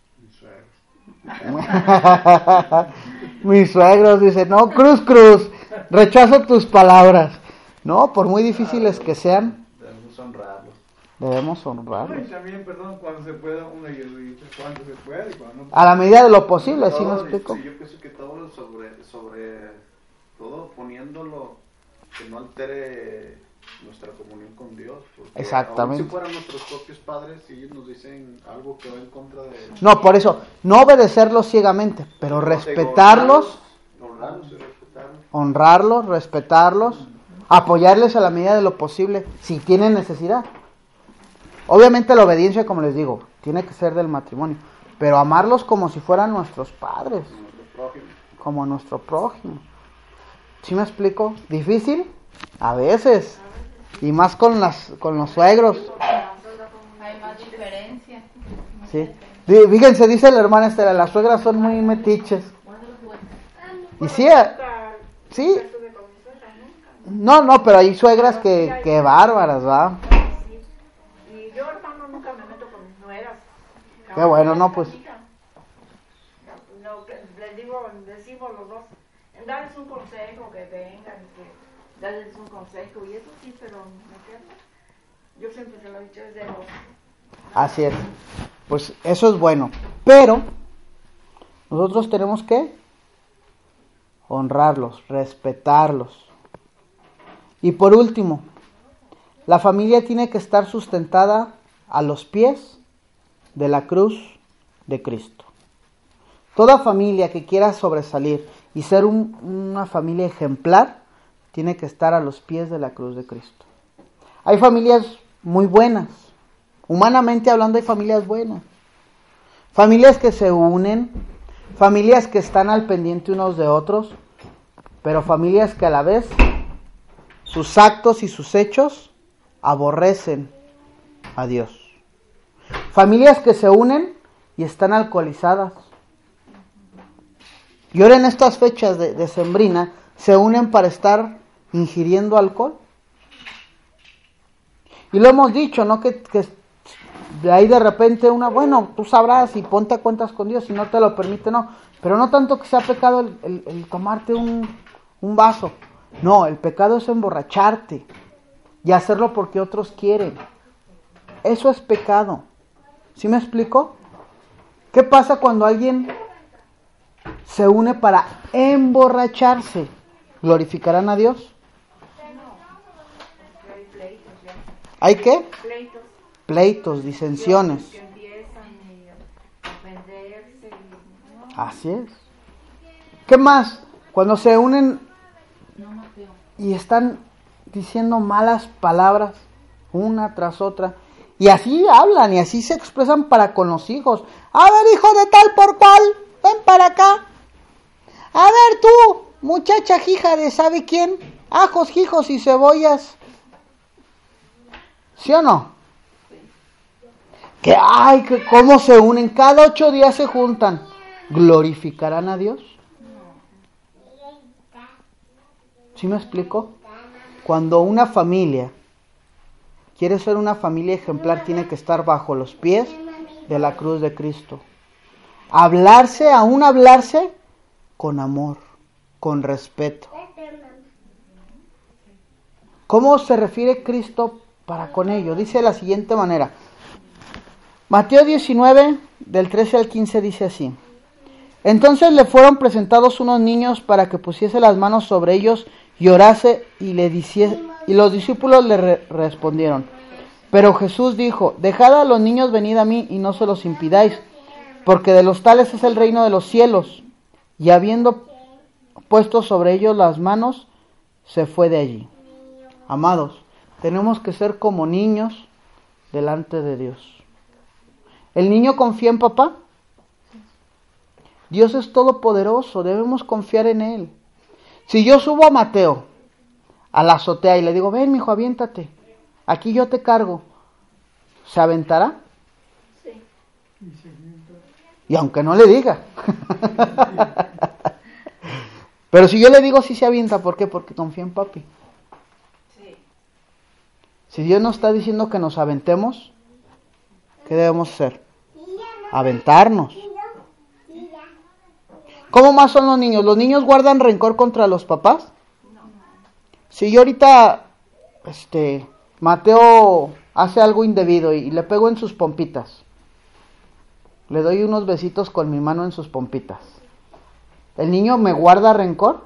Mis suegros. Mis suegros, dice, no, cruz, rechazo tus palabras. No, por muy difíciles que sean, Debemos honrarlos. debemos Y honrarlos. también, perdón, cuando se pueda, una ayudita, cuando se puede y cuando no. A la medida de lo posible, ¿sí me Todo, explico? sí, yo pienso que todo sobre todo poniéndolo que no altere nuestra comunión con Dios. Porque Exactamente. aun si fueran nuestros propios padres, si ellos nos dicen algo que va en contra de... No, por eso, no obedecerlos ciegamente, pero respetarlos, Honrarlos y respetarlos. honrarlos, respetarlos, apoyarles a la medida de lo posible, si tienen necesidad. Obviamente la obediencia, como les digo, tiene que ser del matrimonio, pero amarlos como si fueran nuestros padres, Nuestro prójimo. como nuestro prójimo. ¿Sí me explico? ¿Difícil? A veces. Y más con los suegros. Hay más diferencia. ¿Sí? Fíjense, dice la hermana Estela, las suegras son muy metiches. Y sí, sí. No, pero hay suegras que bárbaras, ¿va? Y yo, hermano, nunca me meto con mis nueras. Qué bueno, no, pues. No, les digo, decimos los dos, darles un consejo, que vengan, que darles un consejo, y eso sí, pero yo siempre se lo he dicho desde los... Así es. Pues eso es bueno. Pero nosotros tenemos que honrarlos, respetarlos. Y por último, la familia tiene que estar sustentada a los pies de la cruz de Cristo. Toda familia que quiera sobresalir y ser una familia ejemplar, tiene que estar a los pies de la cruz de Cristo. Hay familias muy buenas. Humanamente hablando, hay familias buenas. Familias que se unen, familias que están al pendiente unos de otros, pero familias que a la vez sus actos y sus hechos aborrecen a Dios. Familias que se unen y están alcoholizadas. Y ahora en estas fechas de decembrina se unen para estar ingiriendo alcohol. Y lo hemos dicho, ¿no? Que de ahí de repente bueno, tú sabrás y ponte a cuentas con Dios, si no te lo permite, no. Pero no tanto que sea pecado el tomarte un vaso. No, el pecado es emborracharte y hacerlo porque otros quieren. Eso es pecado. ¿Sí me explico? ¿Qué pasa cuando alguien se une para emborracharse? ¿Glorificarán a Dios? Hay pleitos, ya. ¿Hay qué? Pleitos. Pleitos, disensiones. Que empiezan a ofenderse. Así es. ¿Qué más? Cuando se unen y están diciendo malas palabras una tras otra. Y así hablan y así se expresan para con los hijos. A ver, hijo de tal por cual. ven para acá. A ver tú, muchacha hija de ¿sabe quién? Ajos, hijos y cebollas. ¿Sí o no? Que ay, que cómo se unen, cada 8 días se juntan. ¿Glorificarán a Dios? ¿Sí me explico? Cuando una familia quiere ser una familia ejemplar, tiene que estar bajo los pies de la cruz de Cristo. Hablarse, aún hablarse, con amor, con respeto. ¿Cómo se refiere Cristo para con ello? Dice de la siguiente manera. Mateo 19, del 13 al 15 dice así. Entonces le fueron presentados unos niños para que pusiese las manos sobre ellos y orase y los discípulos le respondieron. Pero Jesús dijo, dejad a los niños venid a mí y no se los impidáis, porque de los tales es el reino de los cielos. Y habiendo puesto sobre ellos las manos, se fue de allí. Amados, tenemos que ser como niños delante de Dios. ¿El niño confía en papá? Dios es todopoderoso, debemos confiar en Él. Si yo subo a Mateo a la azotea y le digo, ven mijo, aviéntate, aquí yo te cargo, ¿se aventará? Sí. Y aunque no le diga. Pero si yo le digo sí se avienta, ¿por qué? Porque confía en papi. Sí. Si Dios nos está diciendo que nos aventemos, ¿qué debemos hacer? Aventarnos. ¿Cómo más son los niños? ¿Los niños guardan rencor contra los papás? Si yo ahorita, Mateo hace algo indebido y le pego en sus pompitas, le doy unos besitos con mi mano en sus pompitas, ¿el niño me guarda rencor?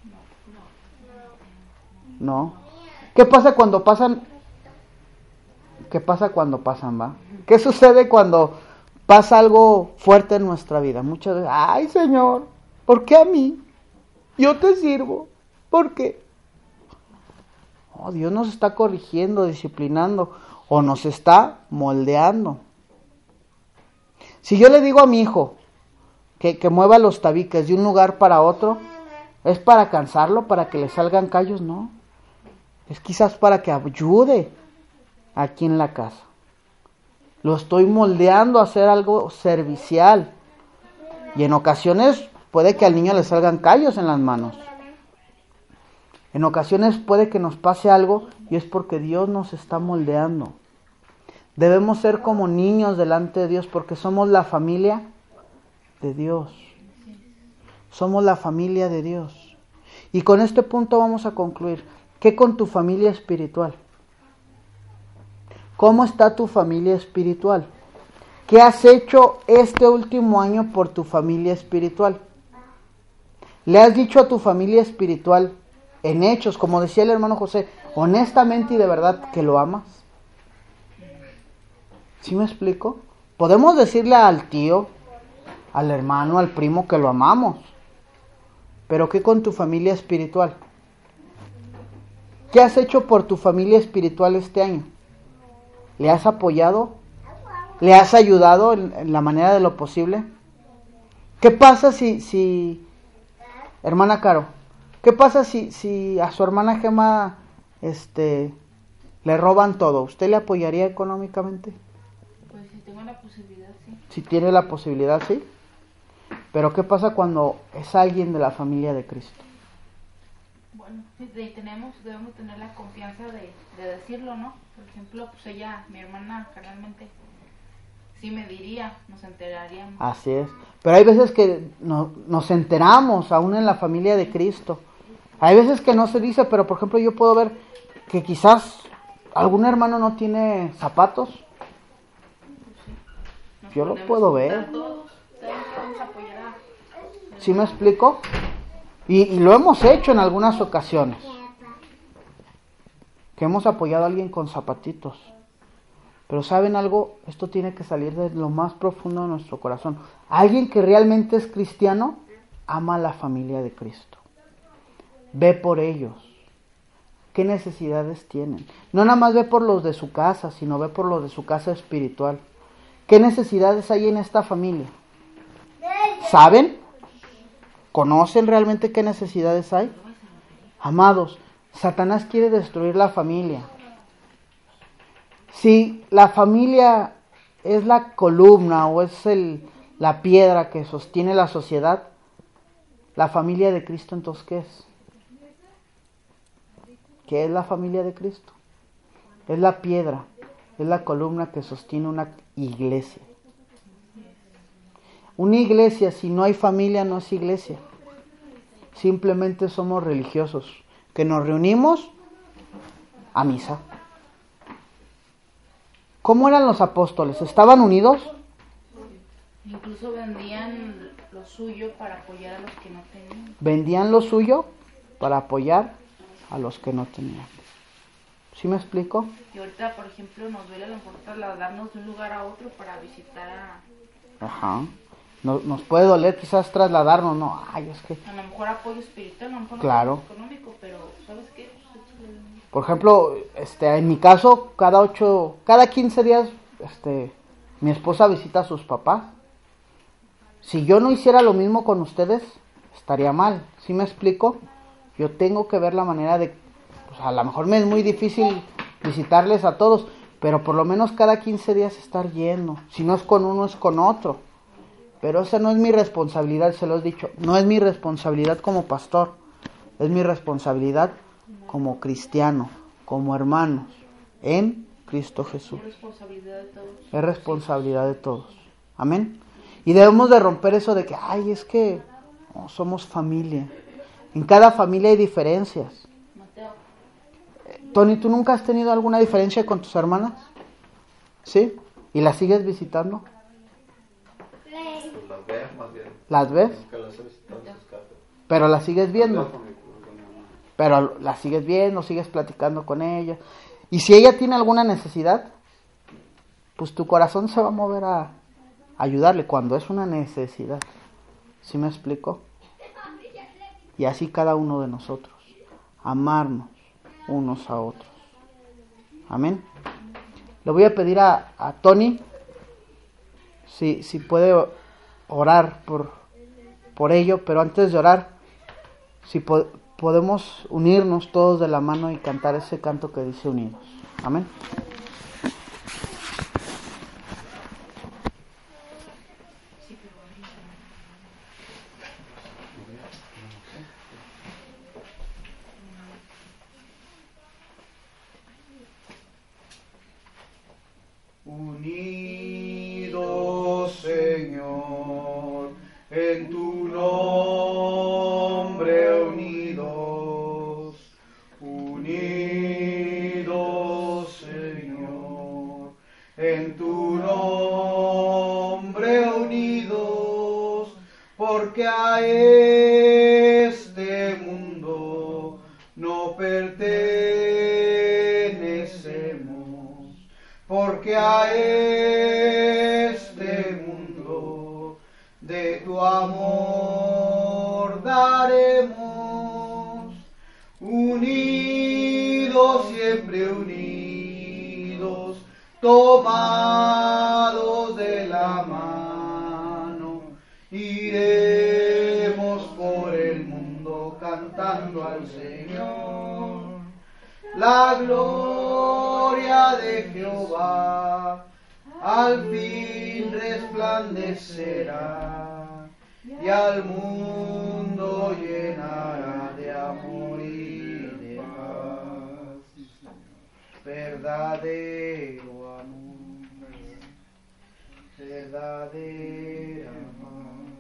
No. ¿Qué pasa cuando pasan? ¿Qué pasa cuando pasan, va? ¿Qué sucede cuando pasa algo fuerte en nuestra vida? Muchas veces, ay Señor, ¿por qué a mí? Yo te sirvo. ¿Por qué? Oh, Dios nos está corrigiendo, disciplinando, o nos está moldeando. Si yo le digo a mi hijo que mueva los tabiques de un lugar para otro, ¿es para cansarlo, para que le salgan callos? No. Es quizás para que ayude aquí en la casa. Lo estoy moldeando a hacer algo servicial. Y en ocasiones puede que al niño le salgan callos en las manos. En ocasiones puede que nos pase algo y es porque Dios nos está moldeando. Debemos ser como niños delante de Dios porque somos la familia de Dios. Somos la familia de Dios. Y con este punto vamos a concluir. ¿Qué con tu familia espiritual? ¿Cómo está tu familia espiritual? ¿Qué has hecho este último año por tu familia espiritual? ¿Le has dicho a tu familia espiritual en hechos, como decía el hermano José, honestamente y de verdad que lo amas? ¿Sí me explico? Podemos decirle al tío, al hermano, al primo que lo amamos. Pero ¿qué con tu familia espiritual? ¿Qué has hecho por tu familia espiritual este año? ¿Le has apoyado? ¿Le has ayudado en la manera de lo posible? ¿Qué pasa si hermana Caro, qué pasa si a su hermana Gema le roban todo? ¿Usted le apoyaría económicamente? Pues si tengo la posibilidad, sí. Si tiene la posibilidad, sí. Pero ¿qué pasa cuando es alguien de la familia de Cristo? Bueno, debemos tener la confianza de decirlo, ¿no? Por ejemplo, pues ella, mi hermana, generalmente sí me diría, nos enteraríamos. Así es. Pero hay veces que nos enteramos, aún en la familia de Cristo. Hay veces que no se dice, pero por ejemplo yo puedo ver que quizás algún hermano no tiene zapatos. Yo lo puedo ver. ¿Sí me explico? Y lo hemos hecho en algunas ocasiones. Que hemos apoyado a alguien con zapatitos. Pero ¿saben algo? Esto tiene que salir de lo más profundo de nuestro corazón. Alguien que realmente es cristiano ama a la familia de Cristo. Ve por ellos. ¿Qué necesidades tienen? No nada más ve por los de su casa, sino ve por los de su casa espiritual. ¿Qué necesidades hay en esta familia? ¿Saben? ¿Conocen realmente qué necesidades hay? Amados, Satanás quiere destruir la familia. Si la familia es la columna o es la piedra que sostiene la sociedad, la familia de Cristo, entonces, ¿qué es? ¿Qué es la familia de Cristo? Es la piedra, es la columna que sostiene una iglesia. Una iglesia, si no hay familia, no es iglesia. Simplemente somos religiosos, que nos reunimos a misa. ¿Cómo eran los apóstoles? ¿Estaban unidos? Incluso vendían lo suyo para apoyar a los que no tenían. Vendían lo suyo para apoyar a los que no tenían. ¿Sí me explico? Y ahorita, por ejemplo, nos duele a lo mejor trasladarnos de un lugar a otro para visitar a... Ajá. Nos puede doler quizás trasladarnos, no, ay, es que... A lo mejor apoyo espiritual, a lo mejor claro. No económico, pero ¿sabes qué? Por ejemplo, en mi caso, cada 15 días, mi esposa visita a sus papás. Si yo no hiciera lo mismo con ustedes, estaría mal. ¿Sí me explico? Yo tengo que ver la manera de... Pues a lo mejor me es muy difícil visitarles a todos, pero por lo menos cada 15 días estar yendo. Si no es con uno, es con otro. Pero esa no es mi responsabilidad, se lo he dicho. No es mi responsabilidad como pastor. Es mi responsabilidad como cristiano, como hermanos, en Cristo Jesús. Es responsabilidad de todos. Es responsabilidad de todos. Amén. Y debemos de romper eso de que, ay, es que no, somos familia. En cada familia hay diferencias. Mateo. Tony, ¿tú nunca has tenido alguna diferencia con tus hermanas? ¿Sí? ¿Y las sigues visitando? Pues las veo más bien. ¿Las ves? Nunca las he visitado en sus casas. Pero las sigues viendo. Las veo con mi mamá. Pero la sigues viendo, sigues platicando con ella. Y si ella tiene alguna necesidad, pues tu corazón se va a mover a ayudarle cuando es una necesidad. ¿Sí me explico? Y así cada uno de nosotros. Amarnos unos a otros. Amén. Le voy a pedir a Tony si puede orar por ello, pero antes de orar, si podemos unirnos todos de la mano y cantar ese canto que dice unidos. Amén. Unidos, Señor, en tu nombre unidos, unidos, Señor, en tu nombre unidos, porque a este mundo no pertenecemos, porque a este mundo de tu amor daremos, unidos, siempre unidos, tomados de la mano, iremos por el mundo cantando al Señor. La gloria de Jehová al fin resplandecerá y al mundo llenará de amor y de paz. Verdadero amor, verdadera paz.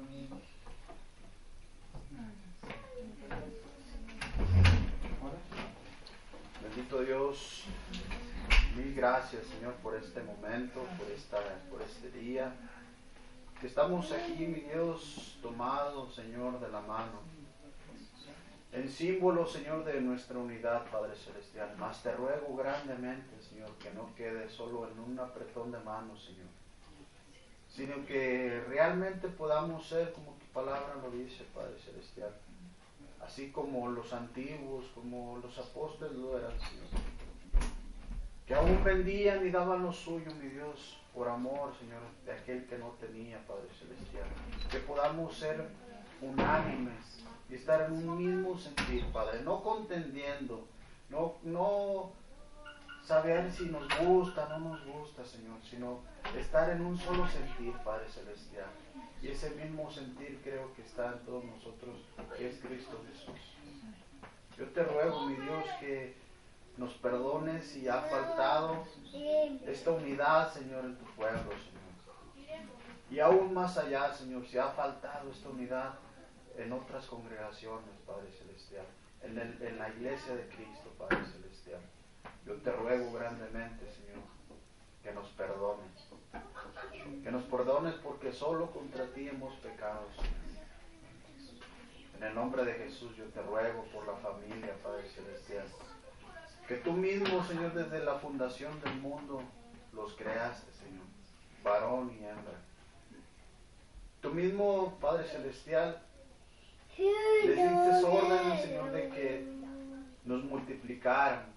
Bendito Dios, mil gracias, Señor, por este momento, por este día, que estamos aquí, mi Dios, tomados, Señor, de la mano, en símbolo, Señor, de nuestra unidad, Padre Celestial. Mas te ruego grandemente, Señor, que no quede solo en un apretón de manos, Señor, sino que realmente podamos ser como tu palabra lo dice, Padre Celestial. Así como los antiguos, como los apóstoles lo eran, Señor. que aún vendían y daban lo suyo, mi Dios, por amor, Señor, de aquel que no tenía, Padre Celestial. Que podamos ser unánimes y estar en un mismo sentir, Padre, no contendiendo, no saber si nos gusta, no nos gusta, Señor, sino estar en un solo sentir, Padre Celestial. Y ese mismo sentir creo que está en todos nosotros, que es Cristo Jesús. Yo te ruego, mi Dios, que nos perdones si ha faltado esta unidad, Señor, en tu pueblo, Señor. Y aún más allá, Señor, si ha faltado esta unidad en otras congregaciones, Padre Celestial, en la iglesia de Cristo, Padre Celestial. Yo te ruego grandemente, Señor, que nos perdones. Que nos perdones porque solo contra ti hemos pecado, Señor. En el nombre de Jesús yo te ruego por la familia, Padre Celestial. Que tú mismo, Señor, desde la fundación del mundo los creaste, Señor, varón y hembra. Tú mismo, Padre Celestial, les diste orden, Señor, de que nos multiplicáramos.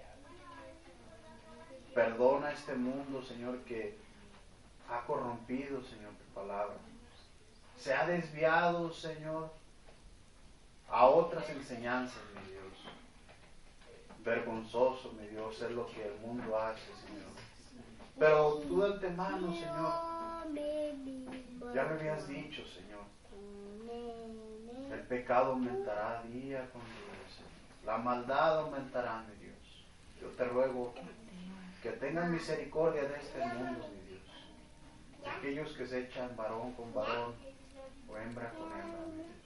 Perdona este mundo, Señor, que ha corrompido, Señor, tu palabra. Se ha desviado, Señor, a otras enseñanzas, mi Dios. Vergonzoso, mi Dios, es lo que el mundo hace, Señor. Pero tú de antemano, Señor, ya me habías dicho, Señor, el pecado aumentará día con día, Señor. La maldad aumentará, mi Dios. Yo te ruego que tengas misericordia de este mundo, mi Dios. De aquellos que se echan varón con varón o hembra con hembra, mi Dios.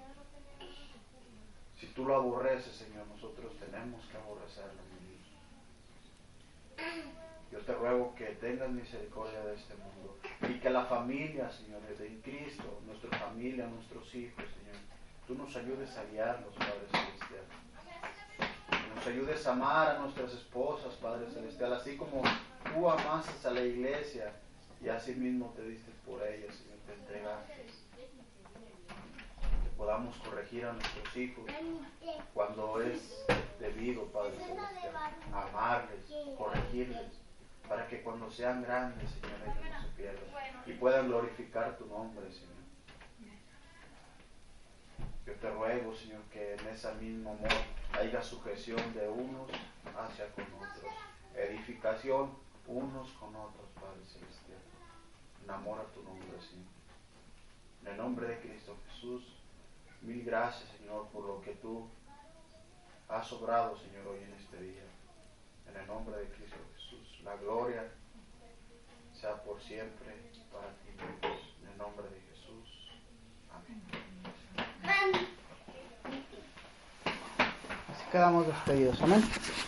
Si tú lo aborreces, Señor, nosotros tenemos que aborrecerlo, mi Dios. Yo te ruego que tengas misericordia de este mundo y que la familia, Señor, de Cristo, nuestra familia, nuestros hijos, Señor, tú nos ayudes a guiarlos, Padre Celestial. Que nos ayudes a amar a nuestras esposas, Padre Celestial, así como tú amaste a la iglesia y así mismo te diste por ella, Señor, te entregaste. Que podamos corregir a nuestros hijos cuando es debido, Padre Celestial, amarles, corregirles, para que cuando sean grandes, Señor, ellos no se pierdan y puedan glorificar tu nombre, Señor. Yo te ruego, Señor, que en ese mismo amor haya sujeción de unos hacia con otros, edificación unos con otros, Padre Celestial. Enamora tu nombre, Señor. En el nombre de Cristo Jesús, mil gracias, Señor, por lo que tú has obrado, Señor, hoy en este día. En el nombre de Cristo Jesús, la gloria sea por siempre para ti, Dios. En el nombre de Jesús. Amén. Así quedamos despedidos. Amén.